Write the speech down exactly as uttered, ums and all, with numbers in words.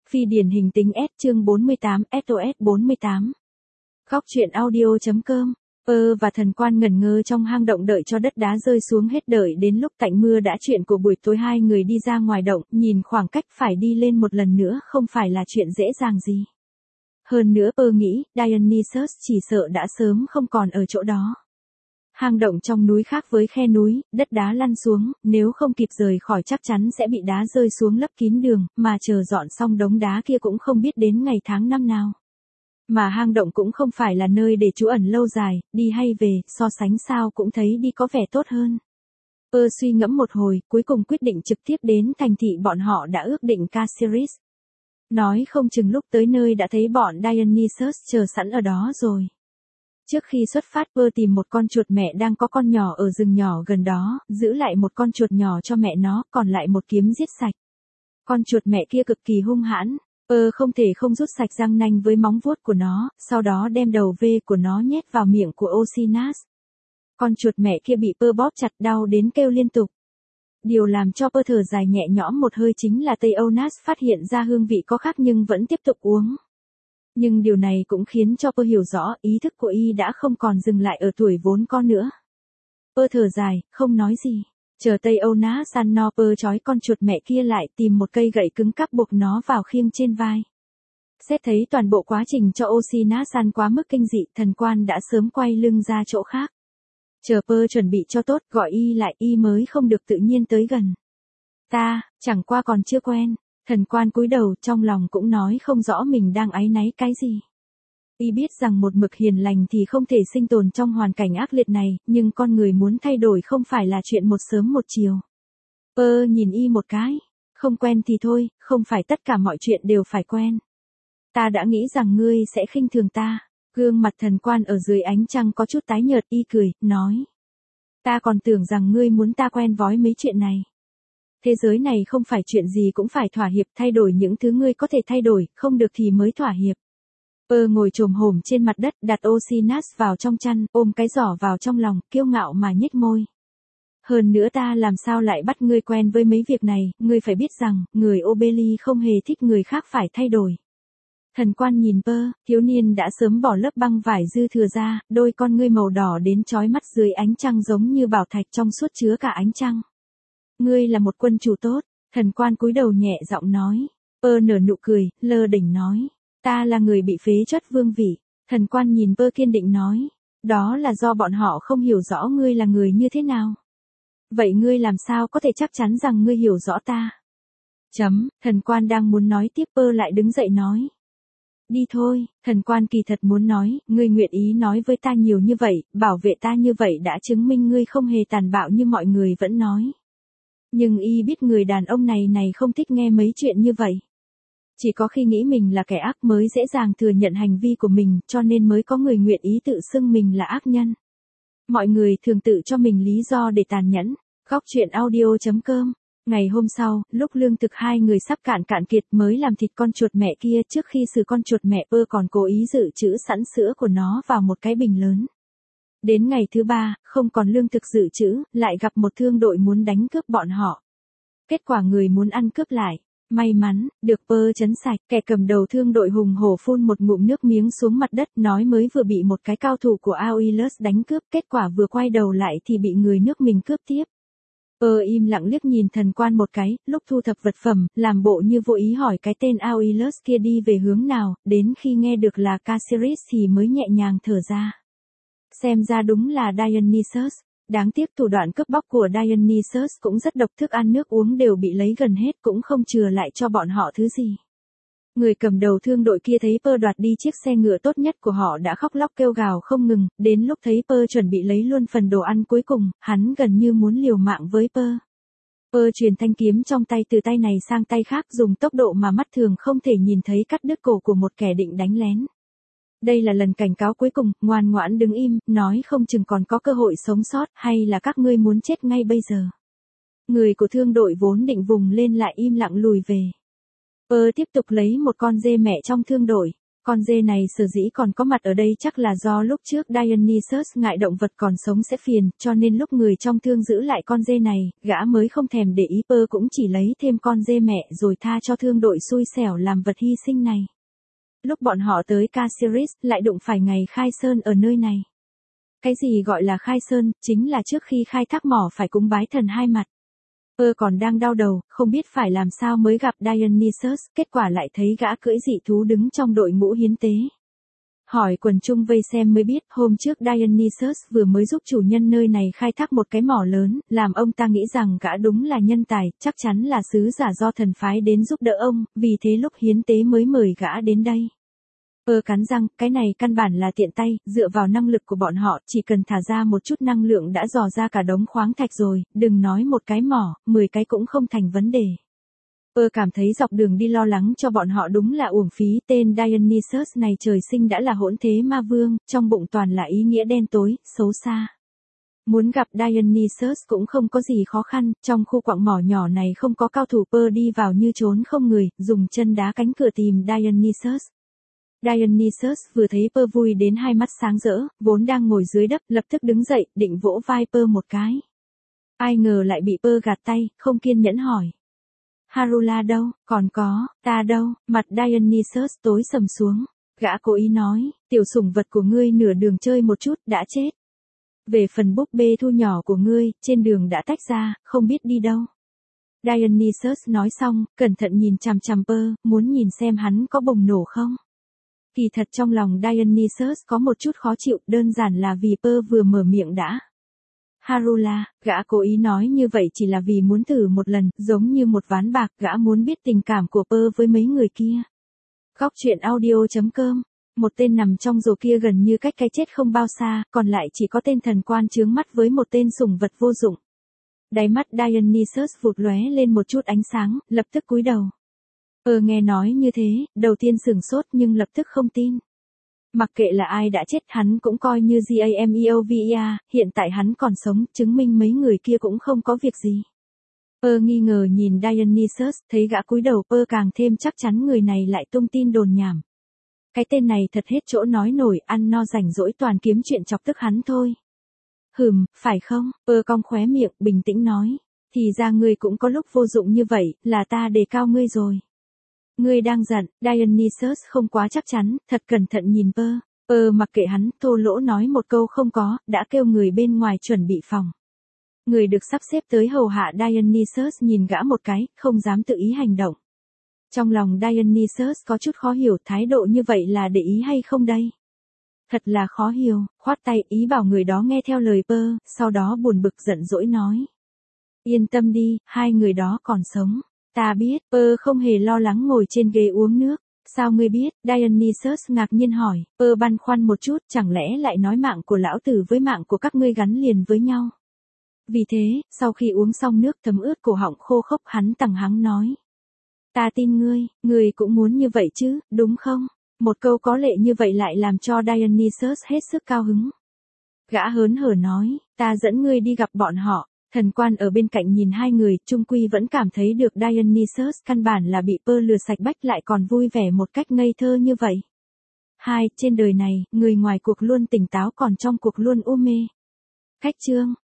Phi điển hình tính S chương bốn mươi tám, ét o ét bốn mươi tám. Góc truyện audio.com. Pơ và thần quan ngẩn ngơ trong hang động đợi cho đất đá rơi xuống hết, đợi đến lúc tạnh mưa đã chuyện của buổi tối hai người đi ra ngoài động, nhìn khoảng cách phải đi lên một lần nữa không phải là chuyện dễ dàng gì. Hơn nữa Pơ nghĩ, Dionysus chỉ sợ đã sớm không còn ở chỗ đó. Hang động trong núi khác với khe núi, đất đá lăn xuống, nếu không kịp rời khỏi chắc chắn sẽ bị đá rơi xuống lấp kín đường, mà chờ dọn xong đống đá kia cũng không biết đến ngày tháng năm nào. Mà hang động cũng không phải là nơi để trú ẩn lâu dài, đi hay về, so sánh sao cũng thấy đi có vẻ tốt hơn. Pơ suy ngẫm một hồi, cuối cùng quyết định trực tiếp đến thành thị bọn họ đã ước định Caceres. Nói không chừng lúc tới nơi đã thấy bọn Dionysus chờ sẵn ở đó rồi. Trước khi xuất phát Pơ tìm một con chuột mẹ đang có con nhỏ ở rừng nhỏ gần đó, giữ lại một con chuột nhỏ cho mẹ nó, còn lại một kiếm giết sạch. Con chuột mẹ kia cực kỳ hung hãn, Pơ không thể không rút sạch răng nanh với móng vuốt của nó, sau đó đem đầu vê của nó nhét vào miệng của Oceanus. Con chuột mẹ kia bị Pơ bóp chặt đau đến kêu liên tục. Điều làm cho Pơ thở dài nhẹ nhõm một hơi chính là Theonas phát hiện ra hương vị có khác nhưng vẫn tiếp tục uống. Nhưng điều này cũng khiến cho Pơ hiểu rõ ý thức của y đã không còn dừng lại ở tuổi vốn con nữa. Pơ thở dài, không nói gì. Chờ Theonas ăn no Pơ trói con chuột mẹ kia lại, tìm một cây gậy cứng cáp buộc nó vào khiêng trên vai. Xét thấy toàn bộ quá trình cho Oceanus ăn quá mức kinh dị, thần quan đã sớm quay lưng ra chỗ khác. Chờ Pơ chuẩn bị cho tốt, gọi y lại, y mới không được tự nhiên tới gần. Ta, chẳng qua còn chưa quen. Thần quan cúi đầu, trong lòng cũng nói không rõ mình đang áy náy cái gì. Y biết rằng một mực hiền lành thì không thể sinh tồn trong hoàn cảnh ác liệt này, nhưng con người muốn thay đổi không phải là chuyện một sớm một chiều. Pơ nhìn y một cái. Không quen thì thôi, không phải tất cả mọi chuyện đều phải quen. Ta đã nghĩ rằng ngươi sẽ khinh thường ta. Gương mặt thần quan ở dưới ánh trăng có chút tái nhợt, y cười, nói. Ta còn tưởng rằng ngươi muốn ta quen vói mấy chuyện này. Thế giới này không phải chuyện gì cũng phải thỏa hiệp, thay đổi những thứ ngươi có thể thay đổi, không được thì mới thỏa hiệp. Pơ ngồi chồm hổm trên mặt đất, đặt Oceanus vào trong chăn, ôm cái giỏ vào trong lòng, kiêu ngạo mà nhếch môi. Hơn nữa ta làm sao lại bắt ngươi quen với mấy việc này, ngươi phải biết rằng, người Obeli không hề thích người khác phải thay đổi. Thần quan nhìn Pơ, thiếu niên đã sớm bỏ lớp băng vải dư thừa ra, đôi con ngươi màu đỏ đến chói mắt dưới ánh trăng giống như bảo thạch trong suốt chứa cả ánh trăng. Ngươi là một quân chủ tốt, thần quan cúi đầu nhẹ giọng nói. Pơ nở nụ cười, lơ đỉnh nói. Ta là người bị phế truất vương vị. Thần quan nhìn Pơ kiên định nói. Đó là do bọn họ không hiểu rõ ngươi là người như thế nào. Vậy ngươi làm sao có thể chắc chắn rằng ngươi hiểu rõ ta? Chấm, thần quan đang muốn nói tiếp Pơ lại đứng dậy nói. Đi thôi, thần quan kỳ thật muốn nói, ngươi nguyện ý nói với ta nhiều như vậy, bảo vệ ta như vậy đã chứng minh ngươi không hề tàn bạo như mọi người vẫn nói. Nhưng y biết người đàn ông này này không thích nghe mấy chuyện như vậy. Chỉ có khi nghĩ mình là kẻ ác mới dễ dàng thừa nhận hành vi của mình, cho nên mới có người nguyện ý tự xưng mình là ác nhân. Mọi người thường tự cho mình lý do để tàn nhẫn. Góc truyện audio.com. Ngày hôm sau, lúc lương thực hai người sắp cạn cạn kiệt mới làm thịt con chuột mẹ kia, trước khi xử con chuột mẹ Pơ còn cố ý dự trữ sẵn sữa của nó vào một cái bình lớn. Đến ngày thứ ba, không còn lương thực dự trữ, lại gặp một thương đội muốn đánh cướp bọn họ. Kết quả người muốn ăn cướp lại. May mắn, được Pơ trấn sạch, kẻ cầm đầu thương đội hùng hổ phun một ngụm nước miếng xuống mặt đất, nói mới vừa bị một cái cao thủ của Aeolus đánh cướp, kết quả vừa quay đầu lại thì bị người nước mình cướp tiếp. Pơ im lặng liếc nhìn thần quan một cái, lúc thu thập vật phẩm, làm bộ như vô ý hỏi cái tên Aeolus kia đi về hướng nào, đến khi nghe được là Caceres thì mới nhẹ nhàng thở ra. Xem ra đúng là Dionysus. Đáng tiếc thủ đoạn cướp bóc của Dionysus cũng rất độc, thức ăn nước uống đều bị lấy gần hết, cũng không chừa lại cho bọn họ thứ gì. Người cầm đầu thương đội kia thấy Pơ đoạt đi chiếc xe ngựa tốt nhất của họ đã khóc lóc kêu gào không ngừng, đến lúc thấy Pơ chuẩn bị lấy luôn phần đồ ăn cuối cùng, hắn gần như muốn liều mạng với Pơ. Pơ truyền thanh kiếm trong tay từ tay này sang tay khác, dùng tốc độ mà mắt thường không thể nhìn thấy, cắt đứt cổ của một kẻ định đánh lén. Đây là lần cảnh cáo cuối cùng, ngoan ngoãn đứng im, nói không chừng còn có cơ hội sống sót, hay là các ngươi muốn chết ngay bây giờ. Người của thương đội vốn định vùng lên lại im lặng lùi về. Pơ tiếp tục lấy một con dê mẹ trong thương đội, Con dê này sở dĩ còn có mặt ở đây chắc là do lúc trước Dionysus ngại động vật còn sống sẽ phiền, cho nên lúc người trong thương giữ lại con dê này, gã mới không thèm để ý, Pơ cũng chỉ lấy thêm con dê mẹ rồi tha cho thương đội xui xẻo làm vật hy sinh này. Lúc bọn họ tới Casiris, lại đụng phải ngày khai sơn ở nơi này. Cái gì gọi là khai sơn, chính là trước khi khai thác mỏ phải cúng bái thần hai mặt. Pơ còn đang đau đầu, không biết phải làm sao mới gặp Dionysus, kết quả lại thấy gã cưỡi dị thú đứng trong đội ngũ hiến tế. Hỏi quần chung vây xem mới biết, hôm trước Dionysus vừa mới giúp chủ nhân nơi này khai thác một cái mỏ lớn, làm ông ta nghĩ rằng gã đúng là nhân tài, chắc chắn là sứ giả do thần phái đến giúp đỡ ông, vì thế lúc hiến tế mới mời gã đến đây. Pơ cắn răng, cái này căn bản là tiện tay, dựa vào năng lực của bọn họ, chỉ cần thả ra một chút năng lượng đã dò ra cả đống khoáng thạch rồi, đừng nói một cái mỏ, mười cái cũng không thành vấn đề. Pơ cảm thấy dọc đường đi lo lắng cho bọn họ đúng là uổng phí, tên Dionysus này trời sinh đã là hỗn thế ma vương, trong bụng toàn là ý nghĩa đen tối, xấu xa. Muốn gặp Dionysus cũng không có gì khó khăn, trong khu quặng mỏ nhỏ này không có cao thủ, Pơ đi vào như trốn không người, dùng chân đá cánh cửa tìm Dionysus. Dionysus vừa thấy Pơ vui đến hai mắt sáng rỡ, vốn đang ngồi dưới đất, lập tức đứng dậy, định vỗ vai Pơ một cái. Ai ngờ lại bị Pơ gạt tay, không kiên nhẫn hỏi. Harula đâu, còn có, ta đâu, mặt Dionysus tối sầm xuống. Gã cố ý nói, tiểu sủng vật của ngươi nửa đường chơi một chút, đã chết. Về phần búp bê thu nhỏ của ngươi, trên đường đã tách ra, không biết đi đâu. Dionysus nói xong, cẩn thận nhìn chằm chằm Pơ, muốn nhìn xem hắn có bùng nổ không. Kỳ thật trong lòng Dionysus có một chút khó chịu, đơn giản là vì Pơ vừa mở miệng đã. Harula, gã cố ý nói như vậy chỉ là vì muốn thử một lần, giống như một ván bạc, gã muốn biết tình cảm của Pơ với mấy người kia. Góc truyện audio chấm com. Một tên nằm trong rổ kia gần như cách cái chết không bao xa, còn lại chỉ có tên thần quan chướng mắt với một tên sủng vật vô dụng. Đáy mắt Dionysus vụt lóe lên một chút ánh sáng, lập tức cúi đầu. Pơ nghe nói như thế, đầu tiên sửng sốt nhưng lập tức không tin. Mặc kệ là ai đã chết hắn cũng coi như Gameova, hiện tại hắn còn sống, chứng minh mấy người kia cũng không có việc gì. Pơ nghi ngờ nhìn Dionysus, thấy gã cúi đầu, Pơ càng thêm chắc chắn người này lại tung tin đồn nhảm. Cái tên này thật hết chỗ nói nổi, ăn no rảnh rỗi toàn kiếm chuyện chọc tức hắn thôi. Hừm, phải không? Pơ cong khóe miệng, bình tĩnh nói. Thì ra ngươi cũng có lúc vô dụng như vậy, là ta đề cao ngươi rồi. Ngươi đang giận, Dionysus không quá chắc chắn, thật cẩn thận nhìn Pơ. Pơ mặc kệ hắn, thô lỗ nói một câu không có, đã kêu người bên ngoài chuẩn bị phòng. Người được sắp xếp tới hầu hạ Dionysus nhìn gã một cái, không dám tự ý hành động. Trong lòng Dionysus có chút khó hiểu, thái độ như vậy là để ý hay không đây? Thật là khó hiểu, khoát tay ý bảo người đó nghe theo lời Pơ, sau đó buồn bực giận dỗi nói. Yên tâm đi, hai người đó còn sống. Ta biết, Pơ không hề lo lắng ngồi trên ghế uống nước. Sao ngươi biết? Dionysus ngạc nhiên hỏi. Pơ băn khoăn một chút, chẳng lẽ lại nói mạng của lão tử với mạng của các ngươi gắn liền với nhau. Vì thế, sau khi uống xong nước thấm ướt cổ họng khô khốc, hắn tằng hắng nói. Ta tin ngươi, ngươi cũng muốn như vậy chứ, đúng không? Một câu có lệ như vậy lại làm cho Dionysus hết sức cao hứng. Gã hớn hở nói, ta dẫn ngươi đi gặp bọn họ. Thần quan ở bên cạnh nhìn hai người, chung quy vẫn cảm thấy được Dionysus căn bản là bị Pơ lừa sạch bách, lại còn vui vẻ một cách ngây thơ như vậy. Hai, trên đời này, người ngoài cuộc luôn tỉnh táo còn trong cuộc luôn u mê. Cách chương.